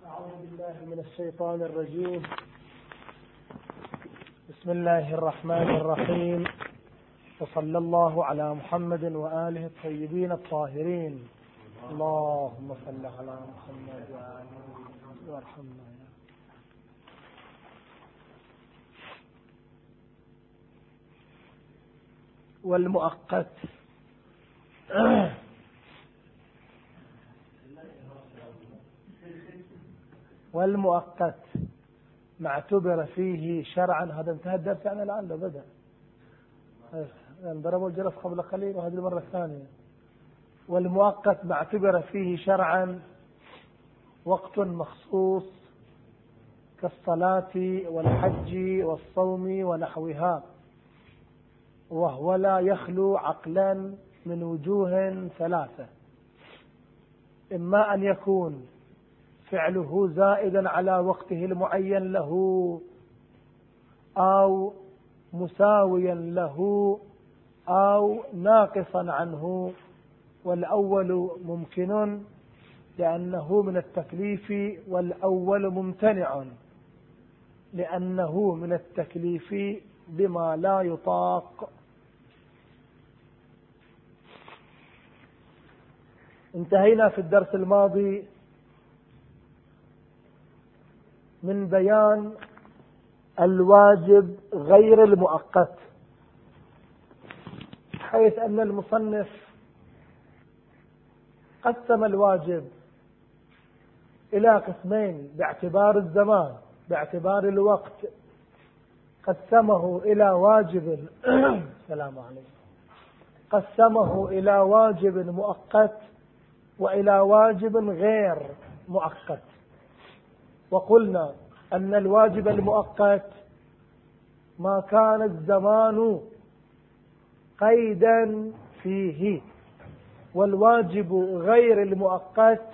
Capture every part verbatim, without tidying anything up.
أعوذ بالله من الشيطان الرجيم. بسم الله الرحمن الرحيم، وصلى الله على محمد وآله الطيبين الطاهرين. اللهم صل على محمد وآله وارحمنا. والمؤقت والمؤقت ما اعتبر فيه شرعا. هذا انتهى الدرس يعني الآن لو بدأ يعني ضربوا الجرس قبل قليل وهذه المرة الثانية. والمؤقت ما اعتبر فيه شرعا وقت مخصوص كالصلاة والحج والصوم ونحوها، وهو لا يخلو عقلا من وجوه ثلاثة: إما أن يكون فعله زائدا على وقته المعين له، أو مساويا له، أو ناقصا عنه. والأول ممكن لأنه من التكليف، والأول ممتنع لأنه من التكليف بما لا يطاق. انتهينا في الدرس الماضي من بيان الواجب غير المؤقت، حيث أن المصنف قسم الواجب إلى قسمين باعتبار الزمان، باعتبار الوقت. قسمه إلى واجب السلام عليكم قسمه إلى واجب مؤقت وإلى واجب غير مؤقت. وقلنا أن الواجب المؤقت ما كان الزمان قيدا فيه، والواجب غير المؤقت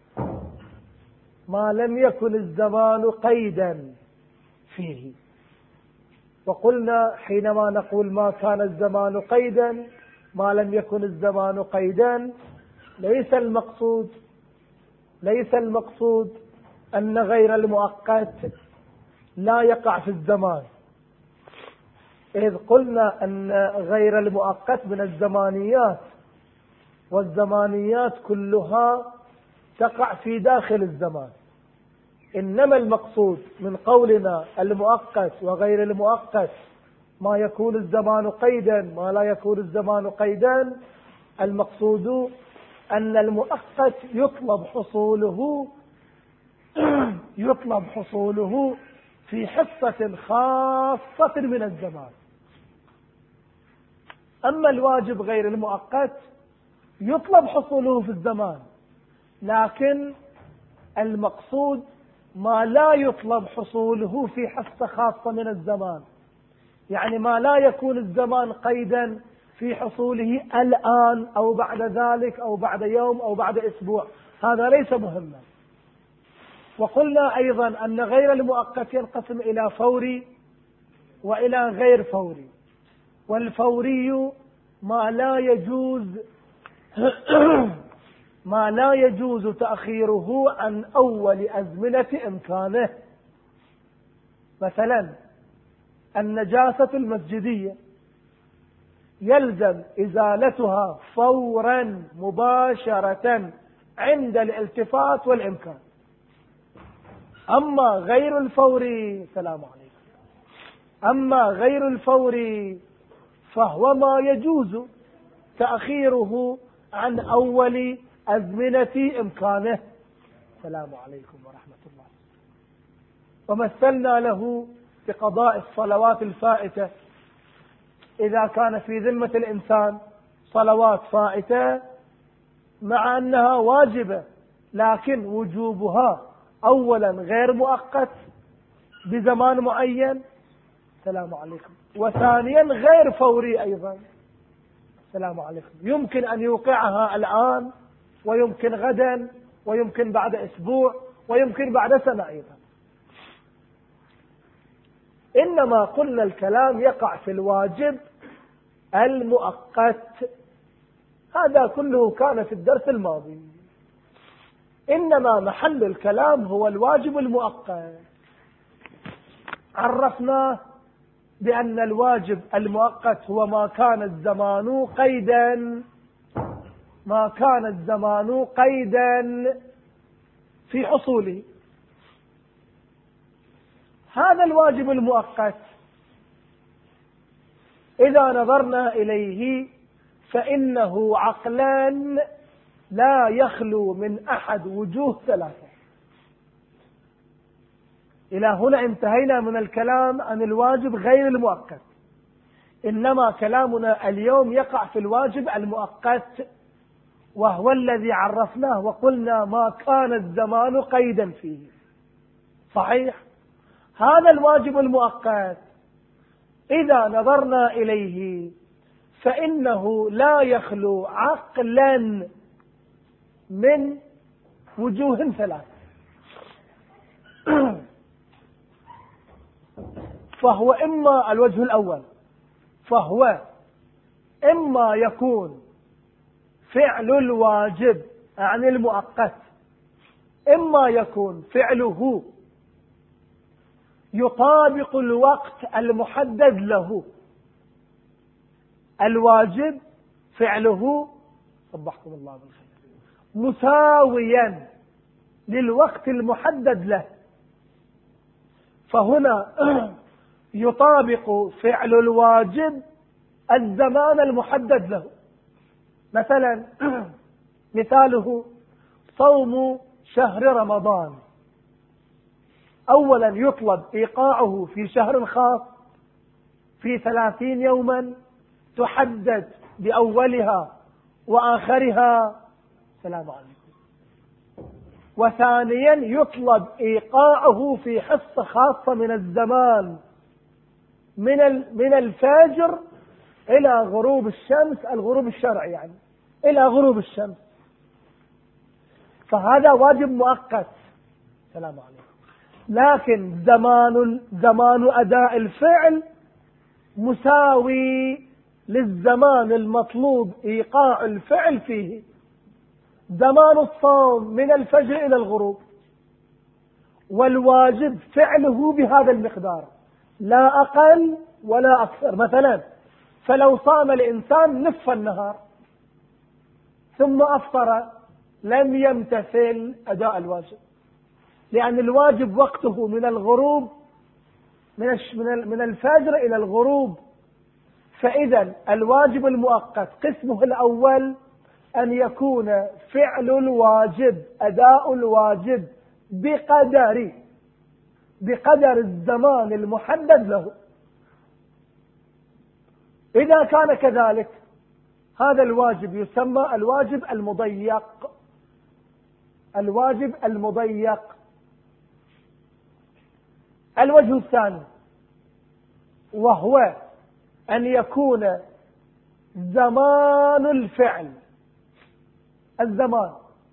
ما لم يكن الزمان قيدا فيه. وقلنا حينما نقول ما كان الزمان قيدا، ما لم يكن الزمان قيدا، ليس المقصود ليس المقصود أن غير المؤقت لا يقع في الزمان، إذ قلنا أن غير المؤقت من الزمانيات، والزمانيات كلها تقع في داخل الزمان. إنما المقصود من قولنا المؤقت وغير المؤقت ما يكون الزمان قيدا ما لا يكون الزمان قيدا، المقصود أن المؤقت يطلب حصوله يطلب حصوله في حصة خاصة من الزمان. أما الواجب غير المؤقت يطلب حصوله في الزمان، لكن المقصود ما لا يطلب حصوله في حصة خاصة من الزمان، يعني ما لا يكون الزمان قيدا في حصوله الآن أو بعد ذلك أو بعد يوم أو بعد أسبوع، هذا ليس مهما. وقلنا أيضا أن غير المؤقت ينقسم إلى فوري وإلى غير فوري. والفوري ما لا يجوز ما لا يجوز تأخيره عن أول أزمنة إمكانه. مثلا النجاسة المسجدية يلزم إزالتها فورا مباشرة عند الالتفات والإمكان. أما غير الفوري سلام عليكم أما غير الفوري فهو ما يجوز تأخيره عن أول أزمنة إمكانه. السلام عليكم ورحمة الله. ومثلنا له بقضاء الصلوات الفائتة. إذا كان في ذمة الإنسان صلوات فائتة مع أنها واجبة، لكن وجوبها أولا غير مؤقت بزمان معين، السلام عليكم، وثانيا غير فوري أيضا، السلام عليكم، يمكن أن يوقعها الآن ويمكن غدا ويمكن بعد أسبوع ويمكن بعد سنة أيضا. إنما قلنا الكلام يقع في الواجب المؤقت. هذا كله كان في الدرس الماضي. إنما محل الكلام هو الواجب المؤقت. عرفناه بأن الواجب المؤقت هو ما كان الزمان قيدا، ما كان الزمان قيدا في حصوله. هذا الواجب المؤقت إذا نظرنا إليه فإنه عقلا لا يخلو من أحد وجوه ثلاثة. إلى هنا انتهينا من الكلام عن الواجب غير المؤقت، إنما كلامنا اليوم يقع في الواجب المؤقت، وهو الذي عرفناه وقلنا ما كان الزمان قيدا فيه. صحيح؟ هذا الواجب المؤقت إذا نظرنا إليه فإنه لا يخلو عقلا من وجوه ثلاثة. فهو إما الوجه الأول، فهو إما يكون فعل الواجب عن المؤقت، إما يكون فعله يطابق الوقت المحدد له. الواجب فعله صبحكم الله بالخير مساويا للوقت المحدد له، فهنا يطابق فعل الواجب الزمان المحدد له. مثلا مثاله صوم شهر رمضان، أولا يطلب إيقاعه في شهر خاص في ثلاثين يوما تحدد بأولها وآخرها. سلام عليكم. وثانيا يطلب إيقاعه في حصة خاصة من الزمان من من الفجر إلى غروب الشمس، الغروب الشرعي يعني إلى غروب الشمس، فهذا واجب مؤقت. سلام عليكم. لكن زمان زمان أداء الفعل مساوي للزمان المطلوب إيقاع الفعل فيه. زمان الصوم من الفجر إلى الغروب، والواجب فعله بهذا المقدار لا أقل ولا أكثر. مثلا فلو صام الإنسان نصف النهار ثم أفطر لم يمتثل أداء الواجب، لأن الواجب وقته من الغروب من الفجر إلى الغروب. فإذا الواجب المؤقت قسمه الأول أن يكون فعل الواجب أداء الواجب بقدر بقدر الزمان المحدد له. إذا كان كذلك هذا الواجب يسمى الواجب المضيق. الواجب المضيق. الوجه الثاني وهو أن يكون زمان الفعل الزمان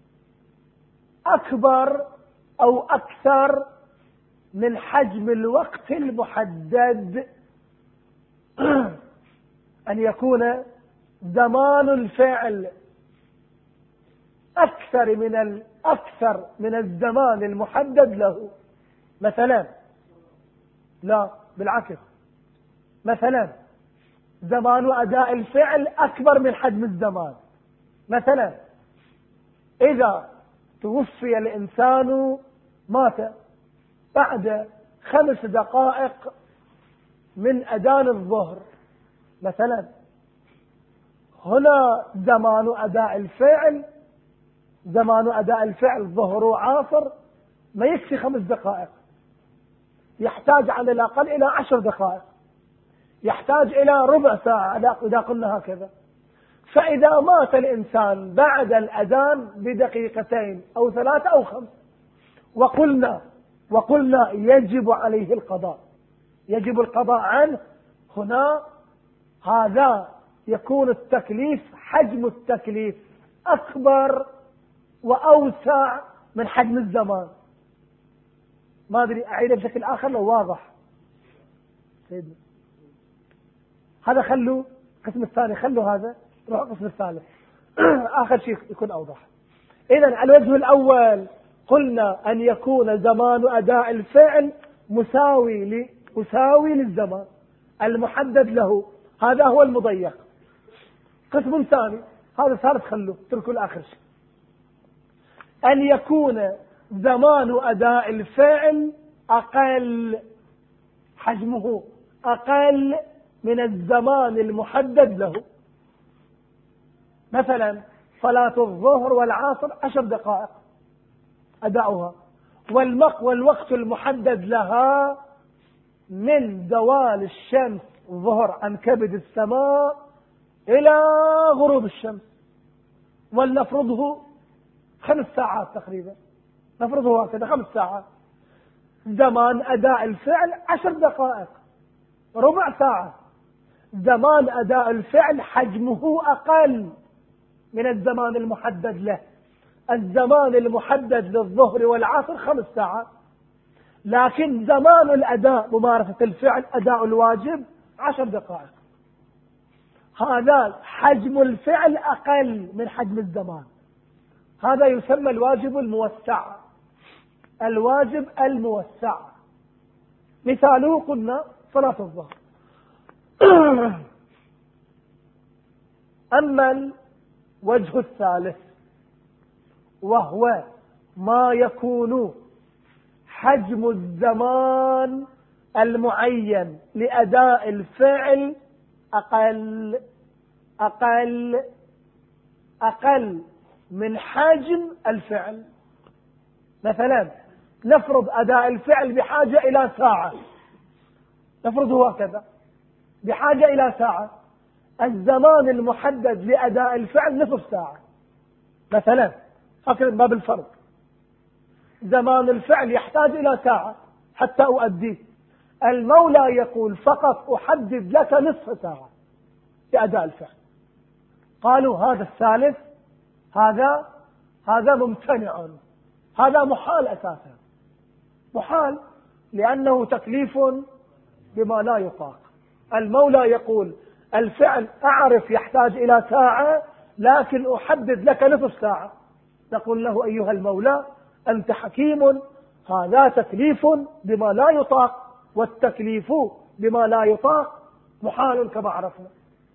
أكبر أو أكثر من حجم الوقت المحدد. أن يكون زمان الفعل أكثر من الأكثر من الزمان المحدد له. مثلا لا بالعكس، مثلا زمان أداء الفعل أكبر من حجم الزمان. مثلا إذا توفي الإنسان مات بعد خمس دقائق من أذان الظهر مثلا، هنا زمان أداء الفعل زمان أداء الفعل ظهر وعصر ما يكفي خمس دقائق، يحتاج على الأقل إلى عشر دقائق، يحتاج إلى ربع ساعة إذا قلنا هكذا. فإذا مات الإنسان بعد الأذان بدقيقتين أو ثلاثة أو خمس وقلنا وقلنا يجب عليه القضاء يجب القضاء عنه، هنا هذا يكون التكليف حجم التكليف أكبر وأوسع من حجم الزمان. ما أدري أعيده بشكل آخر لو واضح. سيدنا هذا خلوا القسم الثاني، خلوا هذا روح القسم الثالث آخر شيء يكون أوضح. إذن الوجه الأول قلنا أن يكون زمان أداء الفعل مساوي ل... مساوي للزمان المحدد له، هذا هو المضيق. قسم ثاني، هذا ثالث خلوه تركوا الآخر شيء، أن يكون زمان أداء الفعل أقل، حجمه أقل من الزمان المحدد له. مثلا صلاة الظهر والعصر عشر دقائق أداؤها، والمق والوقت المحدد لها من زوال الشمس ظهر عن كبد السماء إلى غروب الشمس، ولنفرضه خمس ساعات تقريبا، نفرضه هكذا خمس ساعات. زمان أداء الفعل عشر دقائق، ربع ساعة. زمان أداء الفعل حجمه أقل من الزمان المحدد له. الزمان المحدد للظهر والعصر خمس ساعات، لكن زمان الأداء ممارسة الفعل أداء الواجب عشر دقائق. هذا حجم الفعل أقل من حجم الزمان، هذا يسمى الواجب الموسع. الواجب الموسع مثاله قلنا صلاة الظهر. أما الوجه الثالث وهو ما يكون حجم الزمان المعين لأداء الفعل أقل أقل أقل من حجم الفعل. مثلا نفرض أداء الفعل بحاجة إلى ساعة، نفرضه هكذا بحاجة إلى ساعة، الزمان المحدد لأداء الفعل نصف ساعة مثلا، هكذا من باب الفرض. زمان الفعل يحتاج إلى ساعة حتى أؤديه، المولى يقول فقط أحدد لك نصف ساعة لأداء الفعل. قالوا هذا الثالث هذا هذا ممتنع، هذا محال أساسا، محال، لأنه تكليف بما لا يطاق. المولى يقول الفعل أعرف يحتاج إلى ساعة لكن أحدد لك نصف ساعة، نقول له أيها المولى أنت حكيم، هذا تكليف بما لا يطاق، والتكليف بما لا يطاق محال كما عرفنا.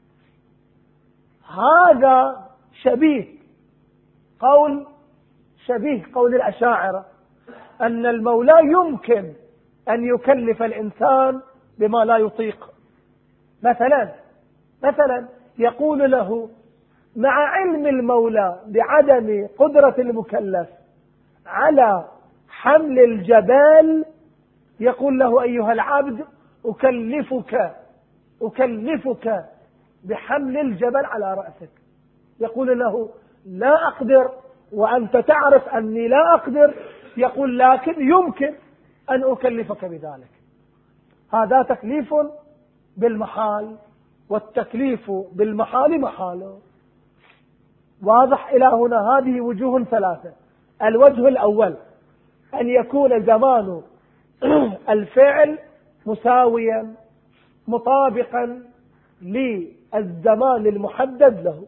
هذا شبيه قول شبيه قول الأشاعرة أن المولى يمكن أن يكلف الإنسان بما لا يطيق. مثلا مثلا يقول له مع علم المولى بعدم قدرة المكلف على حمل الجبال، يقول له أيها العبد أكلفك أكلفك بحمل الجبل على رأسك، يقول له لا أقدر وأنت تعرف أني لا أقدر، يقول لكن يمكن أن أكلفك بذلك. هذا تكليف بالمحال، والتكليف بالمحال محال. واضح إلى هنا؟ هذه وجوه ثلاثة. الوجه الأول أن يكون زمان الفعل مساويا مطابقا للزمان المحدد له.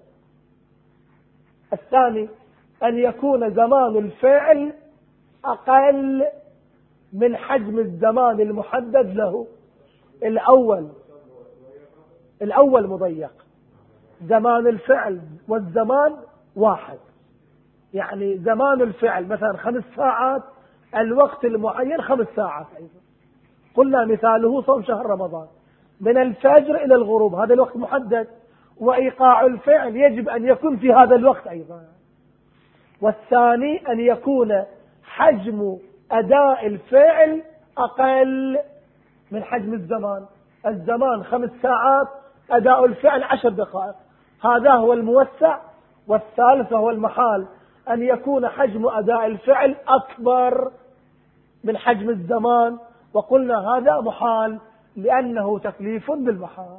الثاني أن يكون زمان الفعل أقل من حجم الزمان المحدد له. الأول الأول مضيق، زمان الفعل والزمان واحد، يعني زمان الفعل مثلا خمس ساعات، الوقت المعين خمس ساعات أيضا. قلنا مثاله صوم شهر رمضان من الفجر إلى الغروب، هذا الوقت محدد، وإيقاع الفعل يجب أن يكون في هذا الوقت أيضا. والثاني أن يكون حجم أداء الفعل أقل من حجم الزمان، الزمان خمس ساعات، أداء الفعل عشر دقائق، هذا هو الموسع. والثالث هو المحال، أن يكون حجم أداء الفعل أكبر من حجم الزمان، وقلنا هذا محال لأنه تكليف بالمحال.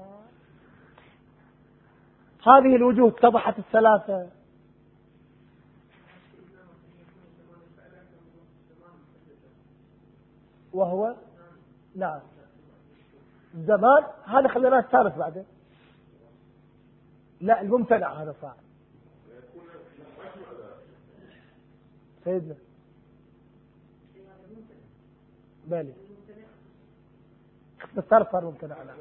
هذه الوجوه اتضحت الثلاثة. وهو نعم زمان، هذا خلينا الثالث بعدين. لا الممتنع هذا صعب. سيدنا بالي اختصار صار ممتنع عنه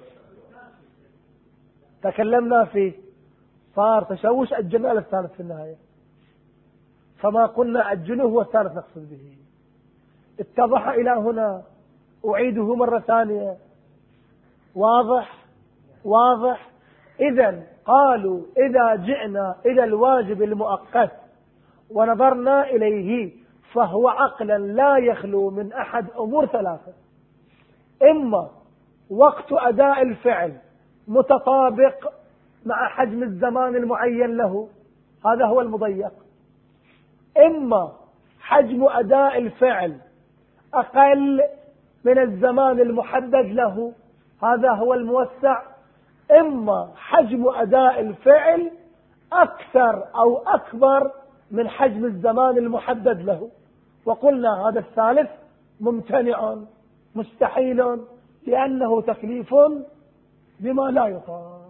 تكلمنا فيه صار تشوش أجلنا للثالث في النهاية فما قلنا أجله هو الثالث نقصد به. اتضح إلى هنا أعيده مرة ثانية واضح واضح. إذن قالوا إذا جئنا إلى الواجب المؤقت ونظرنا إليه فهو عقلا لا يخلو من أحد أمور ثلاثة: إما وقت أداء الفعل متطابق مع حجم الزمان المعين له، هذا هو المضيق، إما حجم أداء الفعل أقل من الزمان المحدد له، هذا هو الموسع، إما حجم أداء الفعل أكثر أو أكبر من حجم الزمان المحدد له. وقلنا هذا الثالث ممتنع مستحيل لأنه تكليف بما لا يطاق.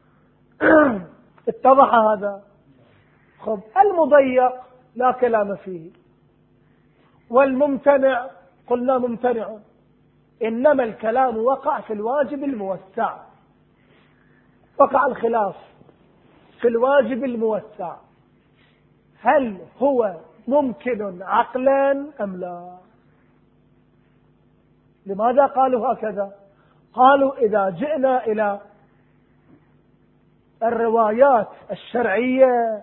اتضح هذا؟ خب المضيق لا كلام فيه، والممتنع قلنا ممتنع، إنما الكلام وقع في الواجب الموسع. وقع الخلاف في الواجب الموسع، هل هو ممكن عقلا أم لا؟ لماذا قالوا هكذا؟ قالوا إذا جئنا إلى الروايات الشرعية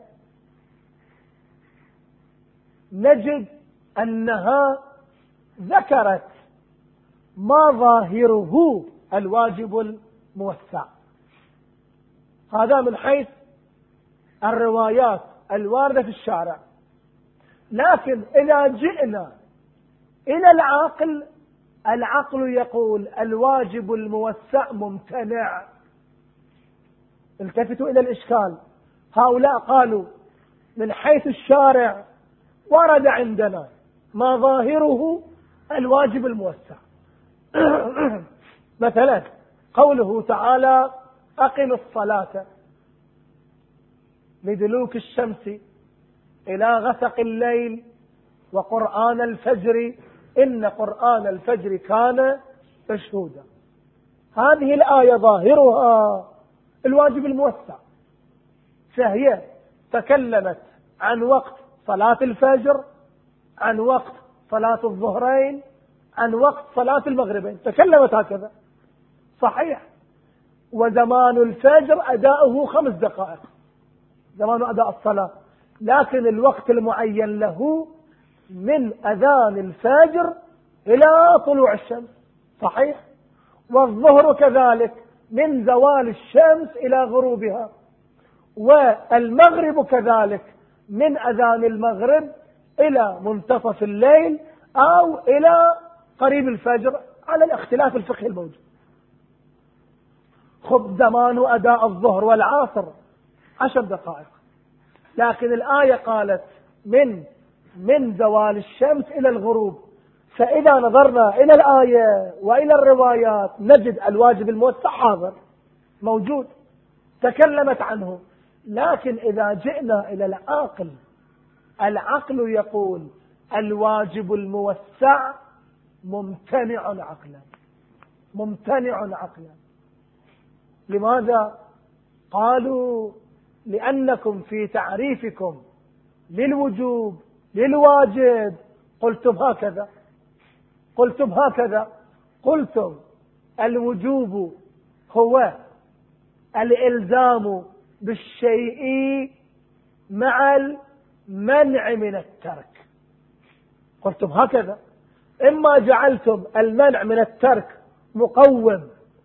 نجد أنها ذكرت ما ظاهره الواجب الموسع. هذا من حيث الروايات الواردة في الشارع. لكن إذا جئنا إلى العقل، العقل يقول الواجب الموسع ممتنع. التفتوا إلى الإشكال. هؤلاء قالوا من حيث الشارع ورد عندنا ما ظاهره الواجب الموسع. مثلا قوله تعالى أقم الصلاة لدلوك الشمس إلى غسق الليل وقرآن الفجر إن قرآن الفجر كان مشهودا. هذه الآية ظاهرها الواجب الموسع، فهي تكلمت عن وقت صلاة الفجر، عن وقت صلاة الظهرين، عن وقت صلاة المغربين، تكلمت هكذا صحيح. وزمان الفجر أداؤه خمس دقائق، زمان أداء الصلاة، لكن الوقت المعين له من أذان الفجر إلى طلوع الشمس صحيح. والظهر كذلك من زوال الشمس إلى غروبها، والمغرب كذلك من أذان المغرب إلى منتصف الليل أو إلى قريب الفجر على الاختلاف الفقهي الموجود. خب زمان أداء الظهر والعصر عشر دقائق، لكن الآية قالت من من زوال الشمس إلى الغروب. فإذا نظرنا إلى الآية وإلى الروايات نجد الواجب الموسع حاضر موجود تكلمت عنه. لكن إذا جئنا إلى العقل، العقل يقول الواجب الموسع ممتنع عقلا، ممتنع عقلا. لماذا؟ قالوا لأنكم في تعريفكم للوجوب للواجب قلتم هكذا، قلتم هكذا قلتم الوجوب هو الإلزام بالشيء مع المنع من الترك. قلتم هكذا، إما جعلتم المنع من الترك مقوم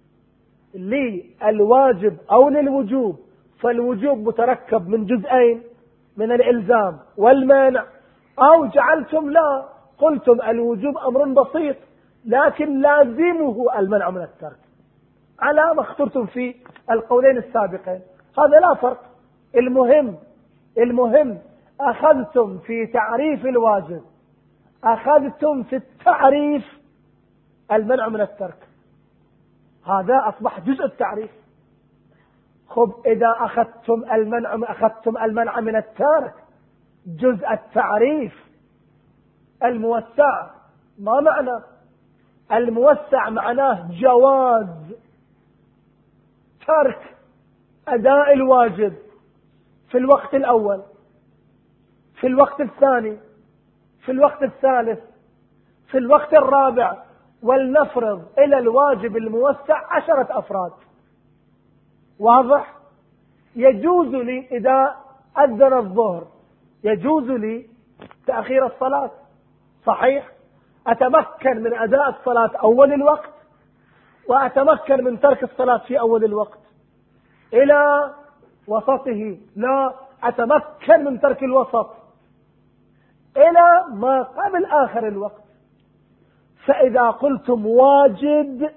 للواجب أو للوجوب، فالوجوب متركب من جزئين من الإلزام والمنع، أو جعلتم لا، قلتم الوجوب أمر بسيط لكن لازمه المنع من الترك، على ما اخترتم في القولين السابقين. هذا لا فرق. المهم المهم أخذتم في تعريف الواجب، أخذتم في التعريف المنع من الترك، هذا أصبح جزء التعريف. خب إذا أخذتم المنع أخذتم المنع من الترك جزء التعريف، الموسع ما معنى؟ الموسع معناه جواز ترك أداء الواجب في الوقت الأول، في الوقت الثاني، في الوقت الثالث، في الوقت الرابع. ولنفرض إلى الواجب الموسع عشرة أفراد، واضح؟ يجوز لي إذا أذن الظهر يجوز لي تأخير الصلاة، صحيح؟ أتمكن من أداء الصلاة أول الوقت، وأتمكن من ترك الصلاة في أول الوقت إلى وسطه، لا أتمكن من ترك الوسط إلى ما قبل آخر الوقت. فإذا قلتم واجب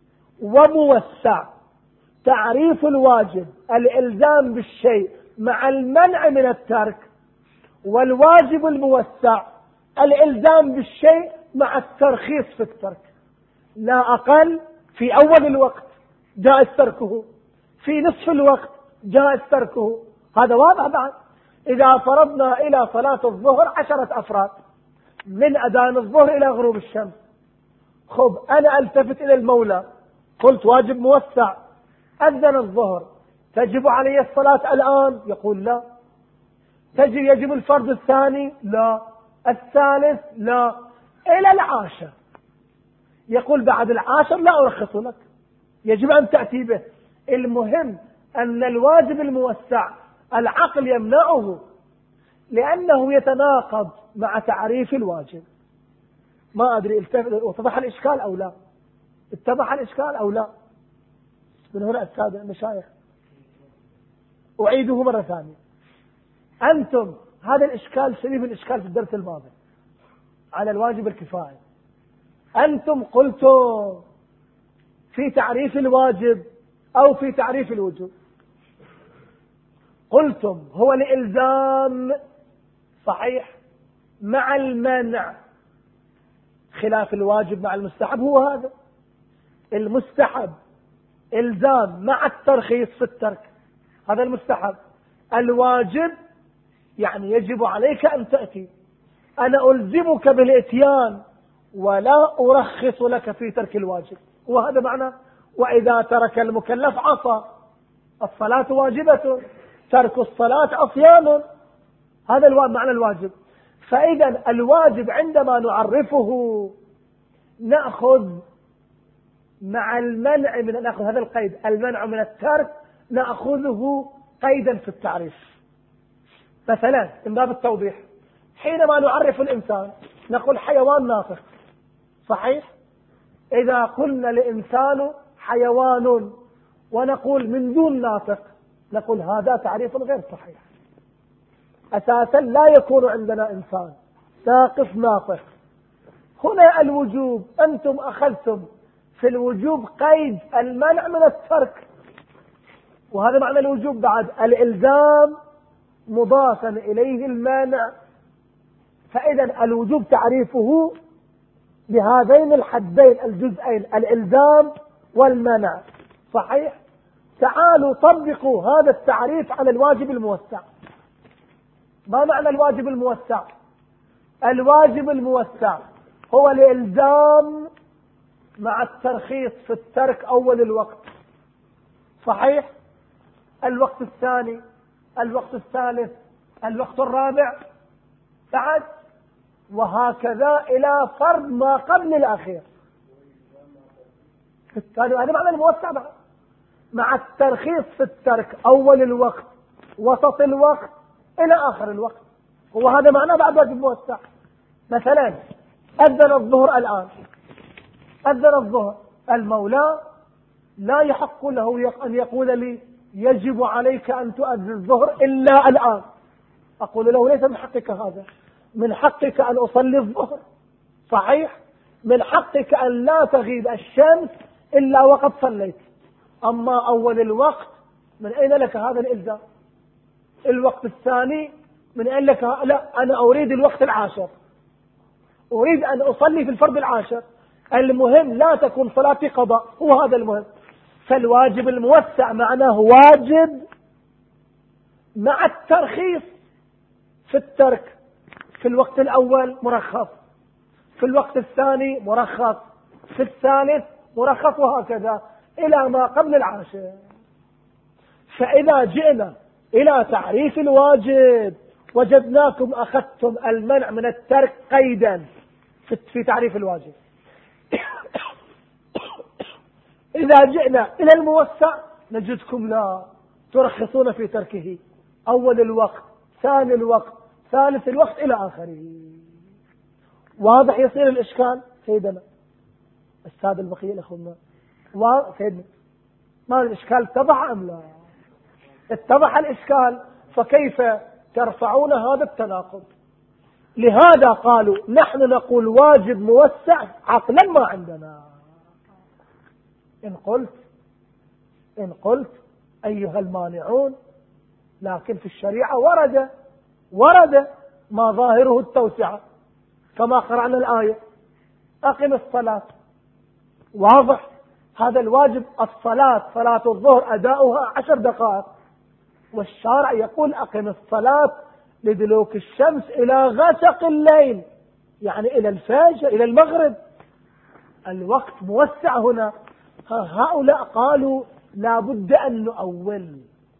وموسع، تعريف الواجب الإلزام بالشيء مع المنع من الترك، والواجب الموسع الإلزام بالشيء مع الترخيص في الترك، لا أقل. في أول الوقت جائز تركه، في نصف الوقت جائز تركه. هذا واضح بعد. إذا فرضنا إلى صلاة الظهر عشرة أفراد من أذان الظهر إلى غروب الشمس، خب أنا ألتفت إلى المولى قلت واجب موسع، أذن الظهر، تجب علي الصلاة الآن؟ يقول لا. تجب يجب الفرض الثاني؟ لا. الثالث؟ لا. إلى العاشر. يقول بعد العاشر لا أرخص لك، يجب أن تأتي به. المهم أن الواجب الموسع العقل يمنعه، لأنه يتناقض مع تعريف الواجب. ما أدري اتضح الإشكال أو لا؟ اتضح الإشكال أو لا؟ من هنا السادة المشايخ أعيده مرة ثانية. أنتم هذا الإشكال شبيه بالإشكال في الدرس الماضي على الواجب الكفائي. أنتم قلتم في تعريف الواجب أو في تعريف الوجوب، قلتم هو الإلزام، صحيح، مع المنع، خلاف الواجب مع المستحب. هو هذا المستحب إلزام مع الترخيص في الترك، هذا المستحب. الواجب يعني يجب عليك أن تأتي، أنا ألزمك بالإتيان ولا أرخص لك في ترك الواجب، وهذا معنى وإذا ترك المكلف عصى. الصلاة واجبة، ترك الصلاة عصيان، هذا معنى الواجب. فإذا الواجب عندما نعرفه نأخذ مع المنع من نأخذ هذا القيد، المنع من الترك نأخذه قيدا في التعريف. مثلا من باب التوضيح، حينما نعرف الإنسان نقول حيوان ناطق، صحيح؟ إذا قلنا الإنسان حيوان ونقول من دون ناطق نقول هذا تعريف غير صحيح. أساسا لا يكون عندنا إنسان ساقف ناطق. هنا الوجوب، أنتم أخذتم في الوجوب قيد المنع من الترك، وهذا معنى الوجوب بعد، الإلزام مضافا إليه المانع. فإذا الوجوب تعريفه بهذين الحدين الجزئين، الإلزام والمنع، صحيح؟ تعالوا طبقوا هذا التعريف على الواجب الموسع. ما معنى الواجب الموسع؟ الواجب الموسع هو الإلزام مع الترخيص في الترك أول الوقت، صحيح؟ الوقت الثاني، الوقت الثالث، الوقت الرابع بعد، وهكذا إلى فرض ما قبل الأخير. هذا معنى الموسع بعد، مع الترخيص في الترك أول الوقت، وسط الوقت، إلى آخر الوقت. وهذا معناه بعد واجب موسع. مثلا أذن الظهر الآن، أذن الظهر، المولى لا يحق له أن يقول لي يجب عليك أن تؤذن الظهر إلا الآن. أقول له ليس من حقك هذا، من حقك أن أصلي الظهر، صحيح؟ من حقك أن لا تغيب الشمس إلا وقد صليت. أما أول الوقت من أين لك هذا الإلزام؟ الوقت الثاني من أين لك؟ لا، أنا أريد الوقت العاشر، أريد أن أصلي في الفرض العاشر. المهم لا تكون صلاتي قضاء، هو هذا المهم. فالواجب الموسع معناه واجب مع الترخيص في الترك، في الوقت الأول مرخص، في الوقت الثاني مرخص، في الثالث مرخص، وهكذا إلى ما قبل العاشر. فإذا جئنا إلى تعريف الواجب وجدناكم أخذتم المنع من الترك قيدا في تعريف الواجب. إذا جئنا إلى الموسع نجدكم لا ترخصون في تركه أول الوقت، ثاني الوقت، ثالث الوقت إلى آخره. واضح يصير الإشكال سيدنا السادة البقية الأخوة؟ سيدنا ما الإشكال اتضح أم لا؟ اتضح الإشكال. فكيف ترفعون هذا التناقض؟ لهذا قالوا نحن نقول واجب موسع عقلا ما عندنا. إن قلت إن قلت أيها المانعون، لكن في الشريعة ورد ورد ما ظاهره التوسعة كما قرأنا الآية أقم الصلاة، واضح هذا الواجب الصلاة، صلاة الظهر أداؤها عشر دقائق، والشارع يقول أقم الصلاة لدلوك الشمس إلى غسق الليل، يعني إلى الفجر إلى المغرب. الوقت موسع هنا. هؤلاء قالوا لا بد أن نؤول.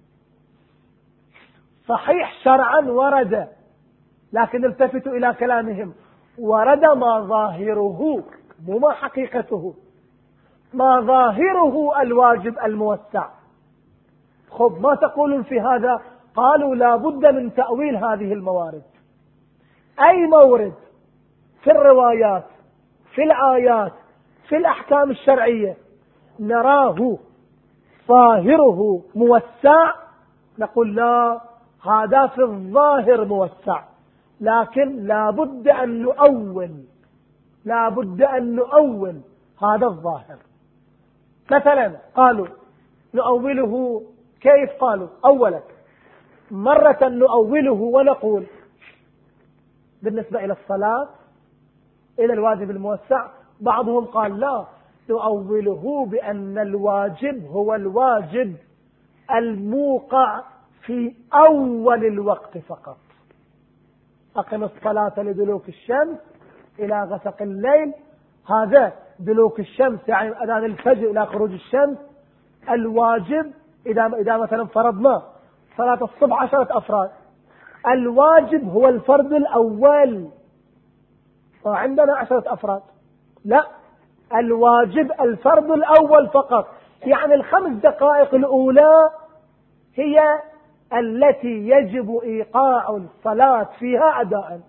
صحيح شرعا ورد، لكن التفتوا إلى كلامهم، ورد ما ظاهره مو ما حقيقته، ما ظاهره الواجب الموسع. خب ما تقولون في هذا؟ قالوا لا بد من تأويل هذه الموارد. أي مورد في الروايات في الآيات في الأحكام الشرعية نراه ظاهره موسع نقول لا، هذا في الظاهر موسع، لكن لا بد أن نؤول لا بد أن نؤول هذا الظاهر. مثلا قالوا نؤوله كيف؟ قالوا أولا مرة نؤوله ونقول بالنسبة إلى الصلاة إلى الواجب الموسع، بعضهم قال لا، نؤوله بأن الواجب هو الواجب الموقع في أول الوقت فقط. أقم الصلاة لدلوك الشمس إلى غسق الليل، هذا دلوك الشمس يعني أذان الفجر إلى خروج الشمس. الواجب إذا إذا مثلا فرضنا صلاة الصبح عشرة أفراد، الواجب هو الفرد الأول، وعندنا عشرة أفراد، لا، الواجب الفرد الأول فقط، يعني الخمس دقائق الأولى هي التي يجب إيقاع الصلاة فيها أداء.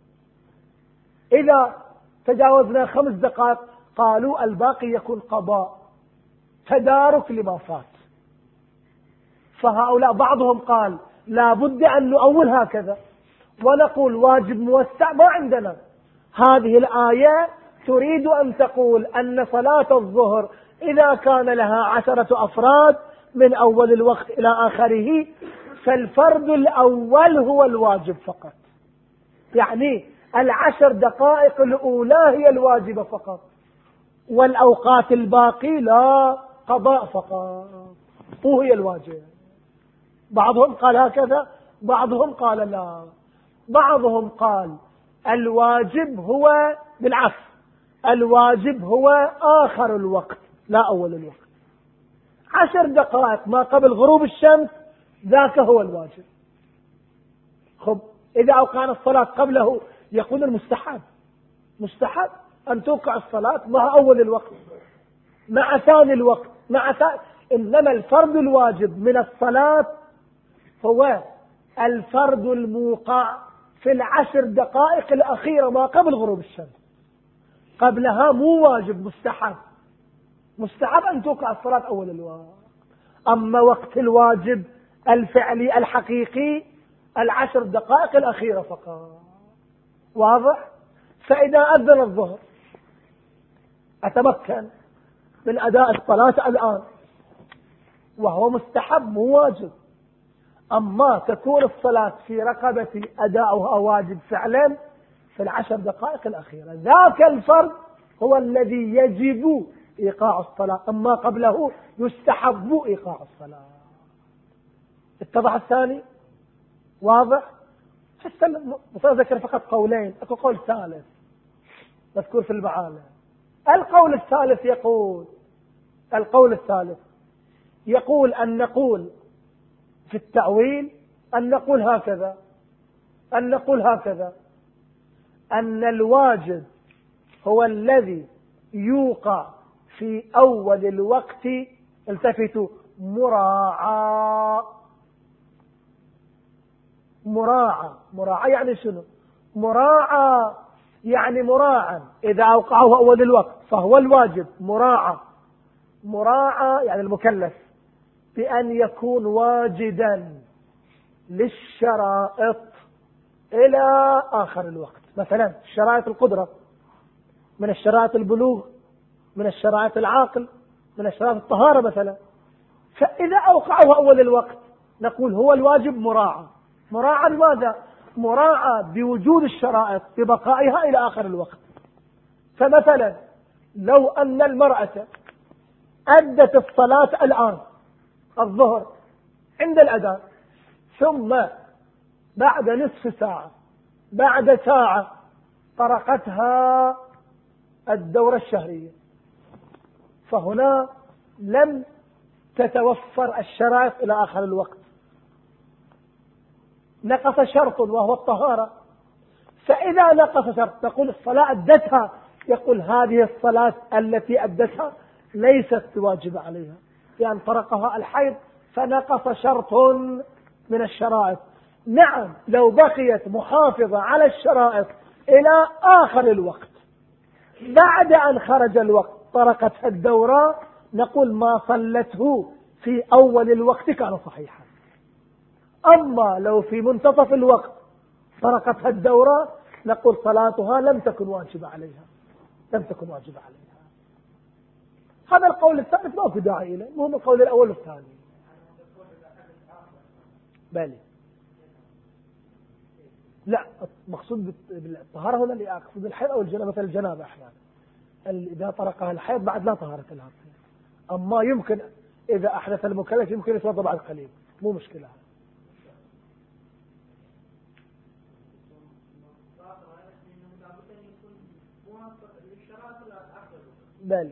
إذا تجاوزنا خمس دقائق قالوا الباقي يكون قضاء، تدارك لما فات. فهؤلاء بعضهم قال لا بد أن نؤول هكذا ونقول واجب موسع ما عندنا. هذه الآية تريد أن تقول أن صلاة الظهر إذا كان لها عشرة أفراد من أول الوقت إلى آخره فالفرد الأول هو الواجب فقط، يعني العشر دقائق الأولى هي الواجبة فقط، والأوقات الباقي لا، قضاء فقط وهي الواجب. بعضهم قال هكذا، بعضهم قال لا، بعضهم قال الواجب هو بالعكس، الواجب هو آخر الوقت لا أول الوقت، عشر دقائق ما قبل غروب الشمس ذاك هو الواجب. خب إذا أوقعنا الصلاة قبله يكون المستحب، مستحب أن توقع الصلاة مع أول الوقت مع ثاني الوقت مع ثاني. إنما الفرض الواجب من الصلاة هو الفرض الموقع في العشر دقائق الأخيرة ما قبل غروب الشمس، قبلها مو واجب، مستحب، مستحب أن توقع الصلاة أول الوقت. أما وقت الواجب الفعلي الحقيقي العشر دقائق الأخيرة فقط، واضح؟ فإذا أذن الظهر أتمكن من أداء الصلاة الآن وهو مستحب مو واجب، أما تكون الصلاة في رقبة أداؤها واجب فعلا في العشر دقائق الأخيرة، ذاك الفرد هو الذي يجب إيقاع الصلاة، أما قبله يستحب إيقاع الصلاة. اتضح الثاني؟ واضح؟ فذكر فقط قولين، أكو قول ثالث مذكور في المعاني. القول الثالث يقول القول الثالث يقول أن نقول في التأويل أن نقول هكذا أن نقول هكذا أن الواجب هو الذي يوقع في أول الوقت. التفتوا، مراعاة مراعاة مراعاة يعني شنو؟ مراعاة يعني مراعا إذا أوقعه أول الوقت فهو الواجب مراعاة مراعاة يعني المكلف بأن يكون واجدا للشرائط إلى آخر الوقت. مثلا شرائط القدرة من الشرائط البلوغ، من الشرائط العاقل، من الشرائط الطهارة مثلا. فإذا أوقعه أول الوقت نقول هو الواجب مراعى. مراعى لماذا؟ مراعى بوجود الشرائط ببقائها إلى آخر الوقت. فمثلا لو أن المرأة أدت الصلاة الآن الظهر عند الأذان، ثم بعد نصف ساعة بعد ساعة طرقتها الدورة الشهرية، فهنا لم تتوفر الشرائط إلى آخر الوقت، نقص شرط وهو الطهارة. فإذا نقص شرط نقول الصلاة أدتها، يقول هذه الصلاة التي أدتها ليست واجبة عليها لأن طرقها الحيض فنقص شرط من الشرائط. نعم لو بقيت محافظة على الشرائط إلى آخر الوقت بعد أن خرج الوقت طرقتها الدورة، نقول ما صلته في أول الوقت كان صحيحا. أما لو في منتصف الوقت طرقتها الدورة نقول صلاتها لم تكن واجبة عليها لم تكن واجبة عليها. هذا القول الثالث ما في داعي له، مهم القول الأول والثاني. بالي لا، مقصود بالطهارة هنا اللي أقصد الحيض أو الجنابة. مثل الجنابة أحيانا إذا طرقها الحيض بعد لا طهارة لها، أما يمكن إذا أحدث المكلف يمكن يتوضأ بعد قليل، مو مشكلة. بالي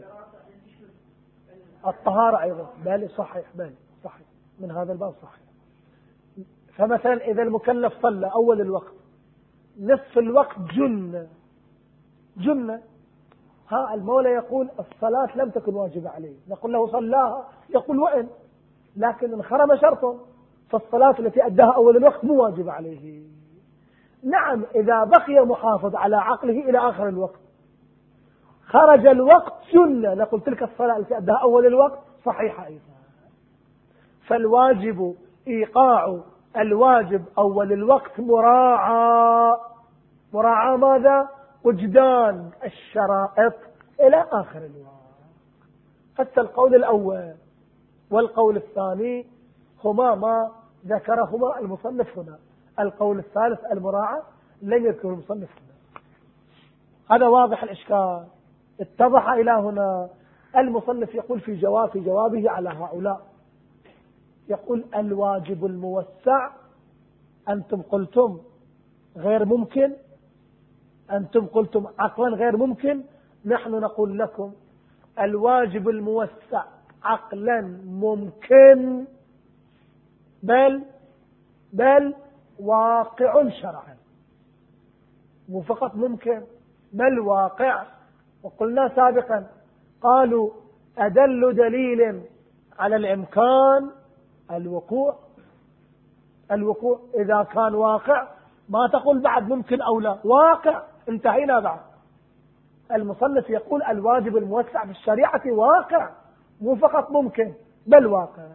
الطهارة أيضا بالي صحيح بالي صحيح من هذا الباب صحيح. فمثلا إذا المكلف صلى أول الوقت نصف الوقت جن جن ها المولى يقول الصلاة لم تكن واجبة عليه، نقول له صلاها، يقول وإن لكن انخرم شرطه فالصلاة التي أداها أول الوقت مو واجبة عليه. نعم إذا بقي محافظ على عقله إلى آخر الوقت خرج الوقت سنة، نقول تلك الصلاة التي أداها أول الوقت صحيحة أيضا. فالواجب إيقاع الواجب أول الوقت مراعاة مراعاة ماذا؟ وجدان الشرائط إلى آخر الوقت. حتى القول الأول والقول الثاني هما ما ذكرهما المصنف هنا. القول الثالث المراعاة لم يذكر المصنف هنا. هذا واضح الإشكال، اتضح إلى هنا. المصنف يقول في جواب في جوابه على هؤلاء يقول الواجب الموسع أنتم قلتم غير ممكن، أنتم قلتم عقلا غير ممكن، نحن نقول لكم الواجب الموسع عقلا ممكن، بل بل واقع شرعا، مو فقط ممكن بل واقع. وقلنا سابقا قالوا أدل دليل على الإمكان الوقوع الوقوع إذا كان واقع ما تقول بعد ممكن أو لا، واقع انتهينا بعد. المصنف يقول الواجب الموسع في الشريعة واقع مو فقط ممكن بل واقع.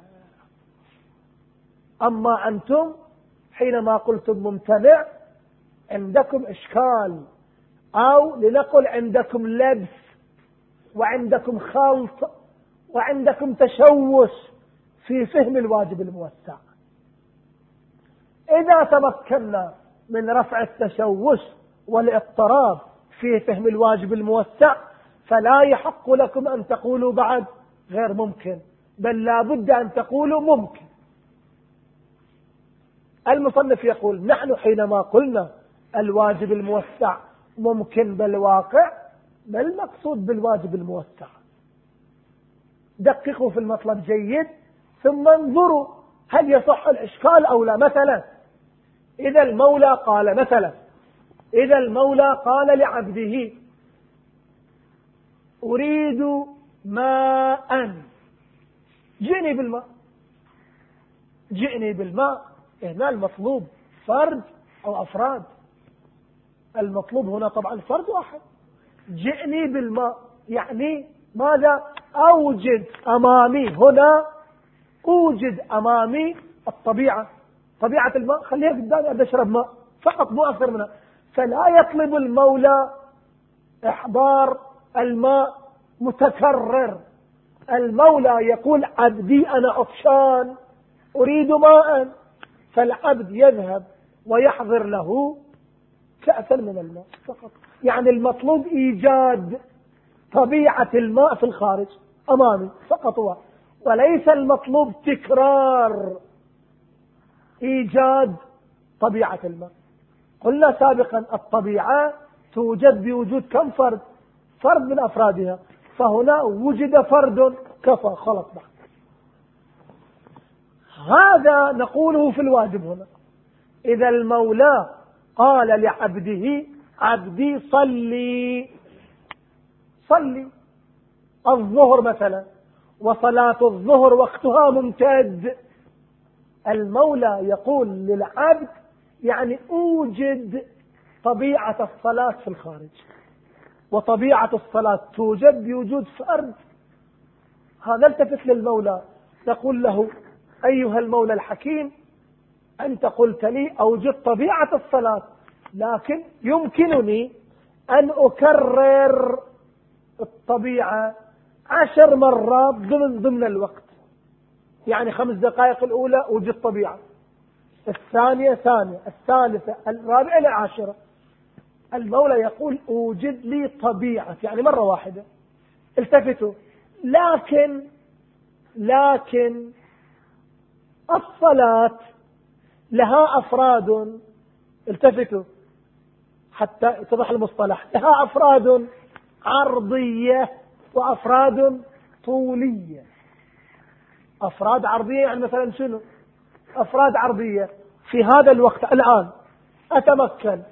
أما أنتم حينما قلتم ممتنع عندكم إشكال، أو لنقل عندكم لبس وعندكم خلط وعندكم تشوش في فهم الواجب الموسع. إذا تمكنا من رفع التشوش والاضطراب في فهم الواجب الموسع فلا يحق لكم أن تقولوا بعد غير ممكن، بل لا بد أن تقولوا ممكن. المصنف يقول نحن حينما قلنا الواجب الموسع ممكن بالواقع ما المقصود بالواجب الموسع؟ دققوا في المطلب جيد ثم انظروا هل يصح الإشكال أو لا. مثلا إذا المولى قال مثلا إذا المولى قال لعبده أريد ماء، جئني بالماء، جئني بالماء. هنا المطلوب فرد أو أفراد؟ المطلوب هنا طبعا فرد واحد. جئني بالماء يعني ماذا؟ أوجد أمامي، هنا أوجد أمامي الطبيعة، طبيعة الماء، خليها قدامي أبي أشرب ماء فقط مو أكثر منها. فلا يطلب المولى إحضار الماء متكرر. المولى يقول عبدي أنا عطشان أريد ماء، فالعبد يذهب ويحضر له كأسا من الماء فقط. يعني المطلوب إيجاد طبيعة الماء في الخارج أمامي فقط هو، وليس المطلوب تكرار إيجاد طبيعة الماء. قلنا سابقا الطبيعة توجد بوجود كم فرد؟ فرد من أفرادها، فهنا وجد فرد كفى خلط بعد. هذا نقوله في الواجب هنا. إذا المولى قال لعبده عبدي صلي صلي الظهر مثلا، وصلاة الظهر وقتها ممتد، المولى يقول للعبد يعني أوجد طبيعة الصلاة في الخارج، وطبيعة الصلاة توجد بوجود فرد. هذا التفت للمولى نقول له أيها المولى الحكيم أنت قلت لي أوجد طبيعة الصلاة، لكن يمكنني أن أكرر الطبيعة عشر مرات ضمن ضمن الوقت. يعني خمس دقائق الأولى أوجد طبيعة، الثانية ثانية، الثالثة، الرابعة العاشرة. المولى يقول أوجد لي طبيعة يعني مرة واحدة. التفتوا، لكن لكن الصلاة لها أفراد. التفتوا حتى اتضح المصطلح، لها أفراد عرضية وأفراد طولية. أفراد عرضية يعني مثلا شنو؟ أفراد عرضية في هذا الوقت الآن أتمكن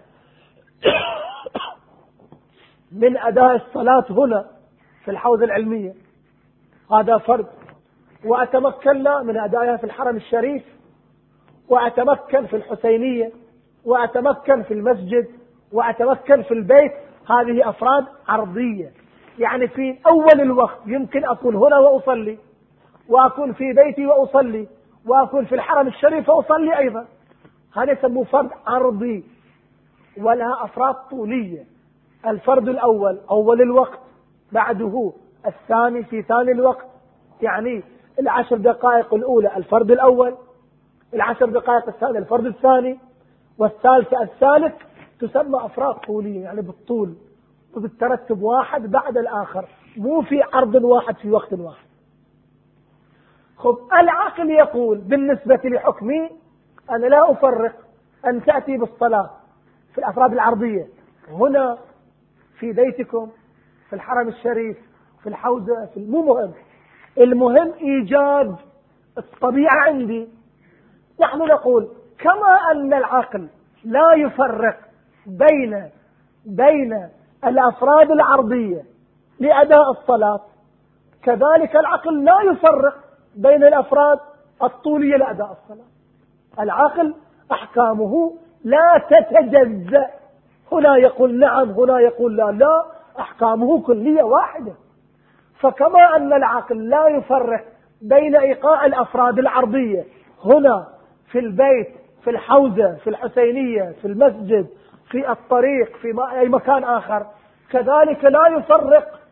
من أداء الصلاة هنا في الحوزة العلمية، هذا فرد، وأتمكن من أدائها في الحرم الشريف، وأتمكن في الحسينية، وأتمكن في المسجد، وأتمكن في البيت. هذه أفراد عرضية، يعني في أول الوقت يمكن أكون هنا وأصلي، وأكون في بيتي وأصلي، وأكون في الحرم الشريف وأصلي أيضا. هذا يسمى فرد عرضي. ولها أفراد طولية، الفرد الأول أول الوقت، بعده الثاني في ثاني الوقت، يعني العشر دقائق الأولى الفرد الأول، العشر دقائق الثانية الفرد الثاني، والثالثة الثالث. تسمى أفراد طولية يعني بالطول وبالترتب واحد بعد الآخر، مو في عرض واحد في وقت واحد. خب العقل يقول بالنسبة لحكمي أنا لا أفرق أن تأتي بالصلاة في الأفراد العرضية هنا في بيتكم في الحرم الشريف في الحوزة في مو مهم، المهم إيجاد الطبيعة عندي. نحن نقول كما أن العقل لا يفرق بين بين الأفراد العرضية لأداء الصلاة، كذلك العقل لا يفرق بين الأفراد الطولية لأداء الصلاة. العقل أحكامه لا تتجزأ، هنا يقول نعم هنا يقول لا، لا، أحكامه كلية واحدة. فكما أن العقل لا يفرق بين إيقاع الأفراد العرضية هنا في البيت في الحوزة في الحسينية في المسجد في الطريق في أي مكان آخر، كذلك لا يفرق.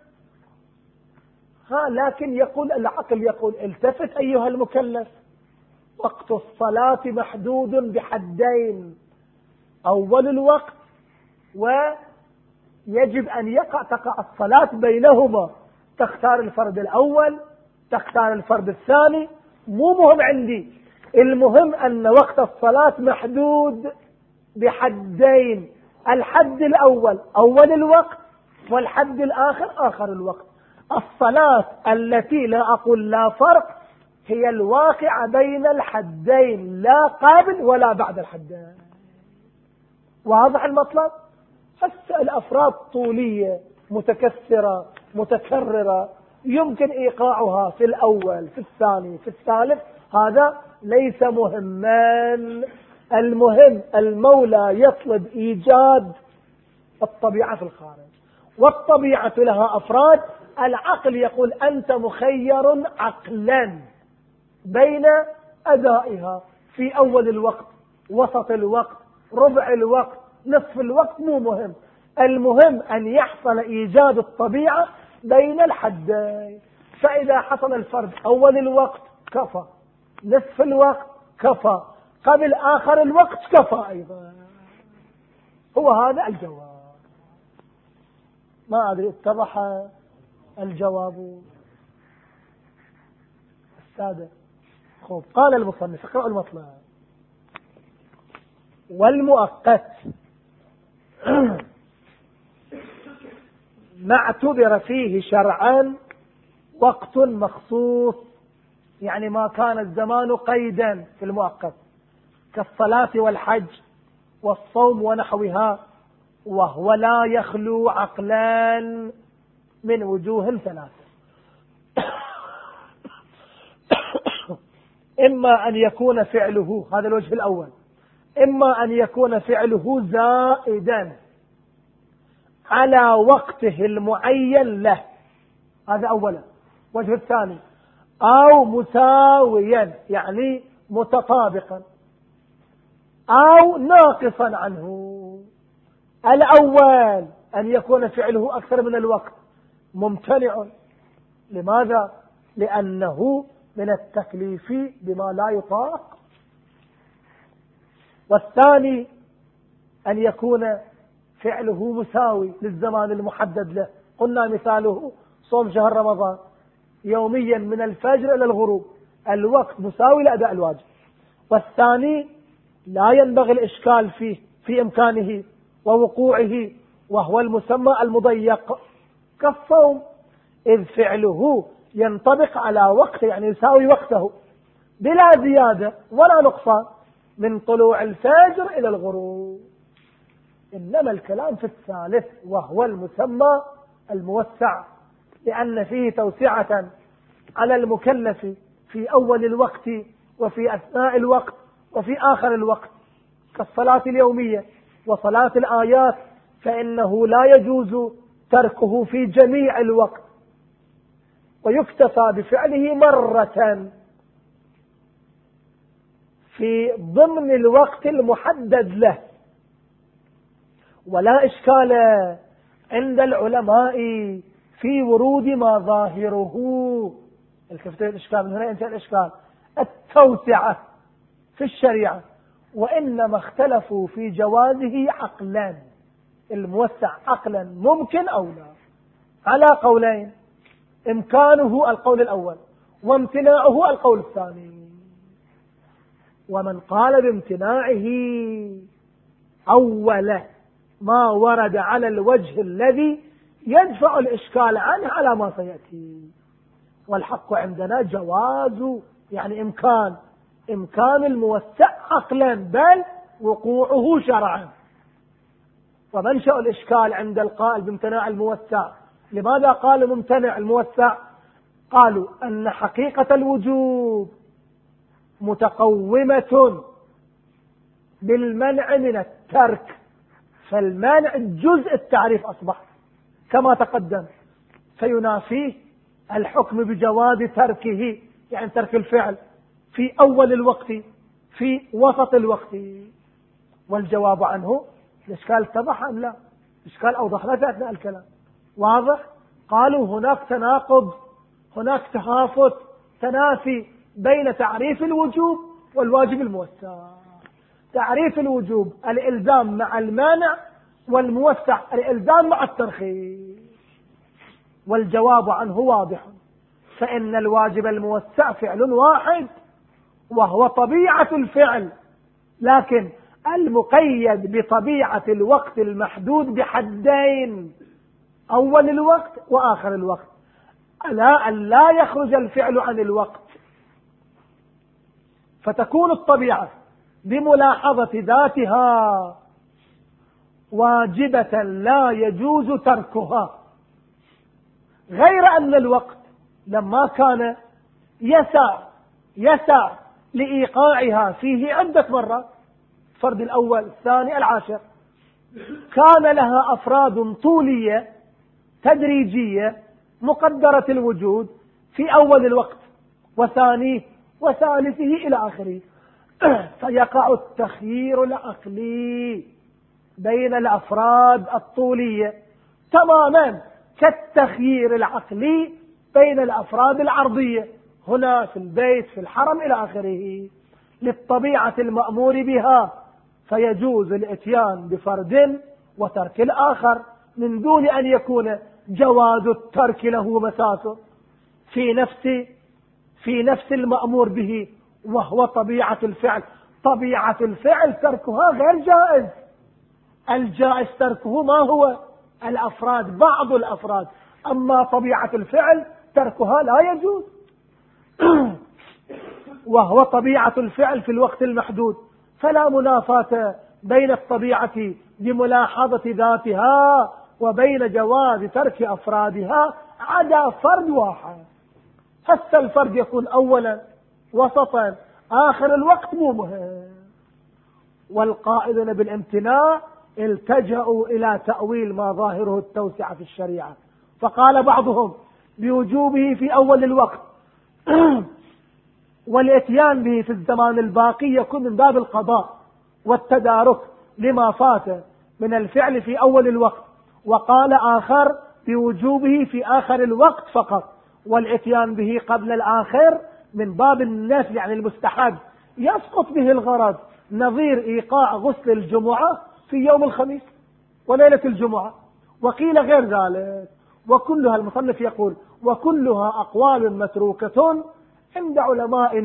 ها لكن يقول العقل يقول التفت أيها المكلف، وقت الصلاة محدود بحدين، أول الوقت ويجب أن يقع تقع الصلاة بينهما، تختار الفرد الأول تختار الفرد الثاني، مو مهم عندي، المهم أن وقت الصلاة محدود بحدين. الحد الأول أول الوقت، والحد الآخر آخر الوقت. الصلاة التي لا أقول لا فرق هي الواقعة بين الحدين، لا قبل ولا بعد الحدين. واضح المطلب؟ حتى الأفراد طولية متكسرة متكررة يمكن إيقاعها في الأول في الثاني في الثالث، هذا ليس مهما. المهم المولى يطلب إيجاد الطبيعة في الخارج، والطبيعة لها أفراد. العقل يقول أنت مخير عقلا بين أدائها في أول الوقت، وسط الوقت، ربع الوقت، نصف الوقت، مو مهم. المهم أن يحصل إيجاد الطبيعة بين الحدين. فإذا حصل الفرد أول الوقت كفى، نصف الوقت كفى، قبل آخر الوقت كفى أيضا. هو هذا الجواب. ما أدري اتضح الجواب السادة. خوف. قال المصنف اقرأ المطلب: والمؤقت ما اعتبر فيه شرعا وقت مخصوص، يعني ما كان الزمان قيدا في المؤقت، كالصلاة والحج والصوم ونحوها، وهو لا يخلو عقلا من وجوه ثلاثة: إما أن يكون فعله، هذا الوجه الأول، إما أن يكون فعله زائدا على وقته المعين له، هذا أولا. وجه الثاني: أو مساويا يعني متطابقا، أو ناقصا عنه. الأول أن يكون فعله أكثر من الوقت ممتنع. لماذا؟ لأنه من التكليف بما لا يطاق. والثاني أن يكون فعله مساوي للزمان المحدد له. قلنا مثاله صوم شهر رمضان يوميا من الفجر إلى الغروب، الوقت مساوي لأداء الواجب. والثاني لا ينبغي الإشكال فيه في إمكانه ووقوعه، وهو المسمى المضيق كالصوم، إذ فعله ينطبق على وقته، يعني يساوي وقته بلا زيادة ولا نقصان من طلوع الفجر إلى الغروب. إنما الكلام في الثالث وهو المسمى الموسع، لأن فيه توسعة على المكلف في أول الوقت وفي أثناء الوقت وفي آخر الوقت، كالصلاة اليومية وصلاة الآيات، فإنه لا يجوز تركه في جميع الوقت، ويكتفى بفعله مرة في ضمن الوقت المحدد له. ولا إشكال عند العلماء في ورود ما ظاهره، الكفتين الإشكال من هنا ينتهي الإشكال، التوسعة في الشريعة، وإنما اختلفوا في جوازه عقلا. الموسع عقلا ممكن أو لا، على قولين: إمكانه القول الأول، وامتناعه القول الثاني. ومن قال بامتناعه أول ما ورد على الوجه الذي يدفع الإشكال عنه على ما سيأتي. والحق عندنا جواز، يعني إمكان إمكان الموسع عقلا، بل وقوعه شرعا. ومنشأ الإشكال عند القائل بامتناع الموسع، لماذا قال ممتنع الموسع؟ قالوا أن حقيقة الوجوب متقومة بالمنع من الترك، فالمانع جزء التعريف أصبح كما تقدم، فينافيه الحكم بجواز تركه، يعني ترك الفعل في أول الوقت في وسط الوقت. والجواب عنه الإشكال اتضح أم لا؟ الإشكال أوضح لك أثناء الكلام، واضح؟ قالوا هناك تناقض، هناك تخافت، تنافي بين تعريف الوجوب والواجب الموسع. تعريف الوجوب الإلزام مع المانع، والموسع الإلزام مع الترخيص. والجواب عنه واضح، فإن الواجب الموسع فعل واحد وهو طبيعة الفعل، لكن المقيد بطبيعة الوقت المحدود بحدين، أول الوقت وآخر الوقت، ألا أن لا يخرج الفعل عن الوقت. فتكون الطبيعة بملاحظة ذاتها واجبة لا يجوز تركها، غير أن الوقت لما كان يسع يسع لإيقاعها فيه عدة مرات، الفرد الأول الثاني العاشر، كان لها أفراد طولية تدريجية مقدرة الوجود في أول الوقت وثانيه وثالثه إلى آخره. فيقع التخيير العقلي بين الأفراد الطولية تماما كالتخيير العقلي بين الأفراد العرضية، هنا في البيت في الحرم إلى آخره، للطبيعة المأمور بها، فيجوز الاتيان بفرد وترك الآخر من دون أن يكون جواز الترك له مساس في نفس في نفس المأمور به، وهو طبيعة الفعل. طبيعة الفعل تركها غير جائز، الجائز تركه ما هو؟ الأفراد، بعض الأفراد، أما طبيعة الفعل تركها لا يجوز. وهو طبيعة الفعل في الوقت المحدود، فلا منافاة بين الطبيعة بملاحظة ذاتها وبين جواز ترك أفرادها عدا فرد واحد. هسه الفرد يكون أولا وسطا آخر الوقت مو مهم. والقائلون بالامتناع التجأوا إلى تأويل ما ظاهره التوسعة في الشريعة، فقال بعضهم بوجوبه في أول الوقت والاتيان به في الزمان الباقي يكون من باب القضاء والتدارك لما فات من الفعل في أول الوقت. وقال آخر بوجوبه في آخر الوقت فقط، والاتيان به قبل الآخر من باب النفل يعني المستحب، يسقط به الغرض، نظير إيقاع غسل الجمعة في يوم الخميس وليلة الجمعة. وقيل غير ذلك، وكلها المصنف يقول وكلها أقوال متروكة عند علمائنا